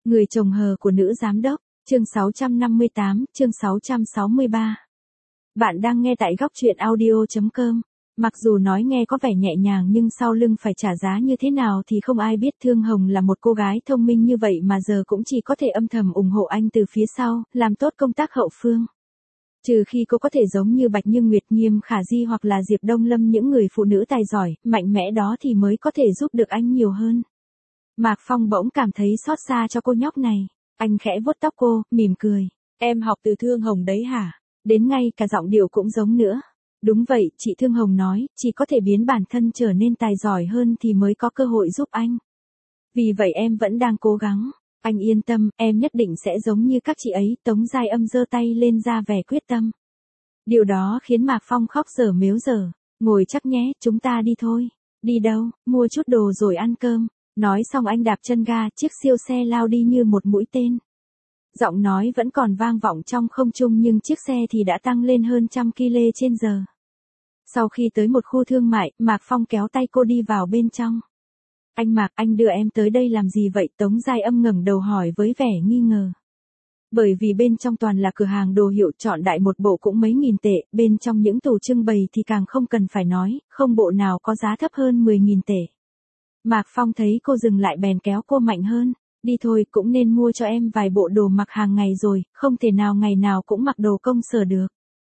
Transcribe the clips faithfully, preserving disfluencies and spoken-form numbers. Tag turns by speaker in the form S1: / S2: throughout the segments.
S1: Người chồng hờ của nữ giám đốc, chương sáu trăm năm mươi tám, chương sáu trăm sáu mươi ba. Bạn đang nghe tại góc truyện audio chấm com. Mặc dù nói nghe có vẻ nhẹ nhàng nhưng sau lưng phải trả giá như thế nào thì không ai biết. Thương Hồng là một cô gái thông minh như vậy mà giờ cũng chỉ có thể âm thầm ủng hộ anh từ phía sau, làm tốt công tác hậu phương. Trừ khi cô có thể giống như Bạch Như Nguyệt, Nghiêm Khả Di hoặc là Diệp Đông Lâm, những người phụ nữ tài giỏi, mạnh mẽ đó thì mới có thể giúp được anh nhiều hơn. Mạc Phong bỗng cảm thấy xót xa cho cô nhóc này. Anh khẽ vuốt tóc cô, mỉm cười. Em học từ Thương Hồng đấy hả? Đến ngay cả giọng điệu cũng giống nữa. Đúng vậy, chị Thương Hồng nói, chỉ có thể biến bản thân trở nên tài giỏi hơn thì mới có cơ hội giúp anh. Vì vậy em vẫn đang cố gắng. Anh yên tâm, em nhất định sẽ giống như các chị ấy. Tống Giai Âm giơ tay lên ra vẻ quyết tâm. Điều đó khiến Mạc Phong khóc dở mếu dở. Ngồi chắc nhé, chúng ta đi thôi. Đi đâu? Mua chút đồ rồi ăn cơm. Nói xong anh đạp chân ga, chiếc siêu xe lao đi như một mũi tên. Giọng nói vẫn còn vang vọng trong không trung nhưng chiếc xe thì đã tăng lên hơn trăm ki lô mét trên giờ. Sau khi tới một khu thương mại, Mạc Phong kéo tay cô đi vào bên trong. Anh Mạc, anh đưa em tới đây làm gì vậy? Tống Giai Âm ngẩng đầu hỏi với vẻ nghi ngờ. Bởi vì bên trong toàn là cửa hàng đồ hiệu, chọn đại một bộ cũng mấy nghìn tệ, bên trong những tủ trưng bày thì càng không cần phải nói, không bộ nào có giá thấp hơn mười nghìn tệ. Mạc Phong thấy cô dừng lại bèn kéo cô mạnh hơn. Đi thôi, cũng nên mua cho em vài bộ đồ mặc hàng ngày rồi, không thể nào ngày nào cũng mặc đồ công sở được.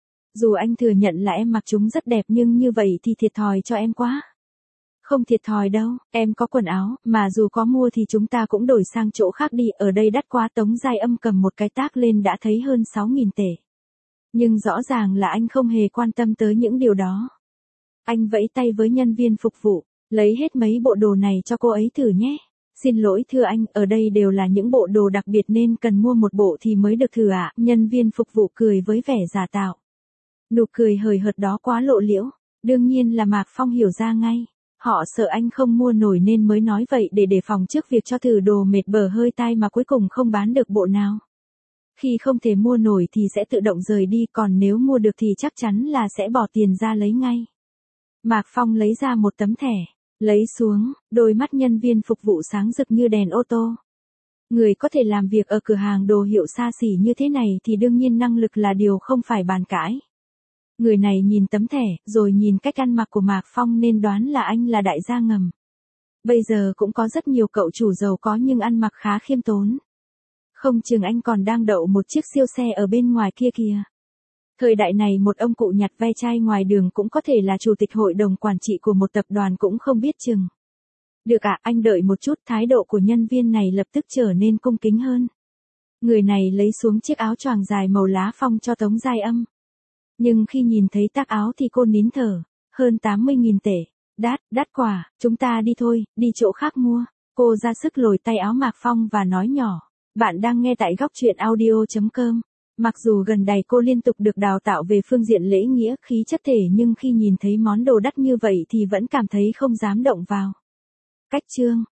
S1: Dù anh thừa nhận là em mặc chúng rất đẹp nhưng như vậy thì thiệt thòi cho em quá. Không thiệt thòi đâu, em có quần áo, mà dù có mua thì chúng ta cũng đổi sang chỗ khác đi, ở đây đắt quá. Tống Giai Âm cầm một cái tag lên đã thấy hơn sáu nghìn tệ. Nhưng rõ ràng là anh không hề quan tâm tới những điều đó. Anh vẫy tay với nhân viên phục vụ, lấy hết mấy bộ đồ này cho cô ấy thử nhé. Xin lỗi thưa anh, ở đây đều là những bộ đồ đặc biệt nên cần mua một bộ thì mới được thử ạ. À? Nhân viên phục vụ cười với vẻ giả tạo. Nụ cười hời hợt đó quá lộ liễu. Đương nhiên là Mạc Phong hiểu ra ngay. Họ sợ anh không mua nổi nên mới nói vậy để đề phòng trước việc cho thử đồ mệt bở hơi tai mà cuối cùng không bán được bộ nào. Khi không thể mua nổi thì sẽ tự động rời đi, còn nếu mua được thì chắc chắn là sẽ bỏ tiền ra lấy ngay. Mạc Phong lấy ra một tấm thẻ. Lấy xuống, đôi mắt nhân viên phục vụ sáng rực như đèn ô tô. Người có thể làm việc ở cửa hàng đồ hiệu xa xỉ như thế này thì đương nhiên năng lực là điều không phải bàn cãi. Người này nhìn tấm thẻ, rồi nhìn cách ăn mặc của Mạc Phong nên đoán là anh là đại gia ngầm. Bây giờ cũng có rất nhiều cậu chủ giàu có nhưng ăn mặc khá khiêm tốn. Không chừng anh còn đang đậu một chiếc siêu xe ở bên ngoài kia kìa. Thời đại này một ông cụ nhặt ve chai ngoài đường cũng có thể là chủ tịch hội đồng quản trị của một tập đoàn cũng không biết chừng. Được ạ, à, anh đợi một chút. Thái độ của nhân viên này lập tức trở nên cung kính hơn. Người này lấy xuống chiếc áo choàng dài màu lá phong cho Tống Giai Âm. Nhưng khi nhìn thấy tag áo thì cô nín thở. Hơn tám mươi nghìn tệ. Đắt, đắt quá, chúng ta đi thôi, đi chỗ khác mua. Cô ra sức lồi tay áo Mạc Phong và nói nhỏ. Bạn đang nghe tại góc truyện audio chấm com. Mặc dù gần đây cô liên tục được đào tạo về phương diện lễ nghĩa, khí chất thể nhưng khi nhìn thấy món đồ đắt như vậy thì vẫn cảm thấy không dám động vào. Cách chương,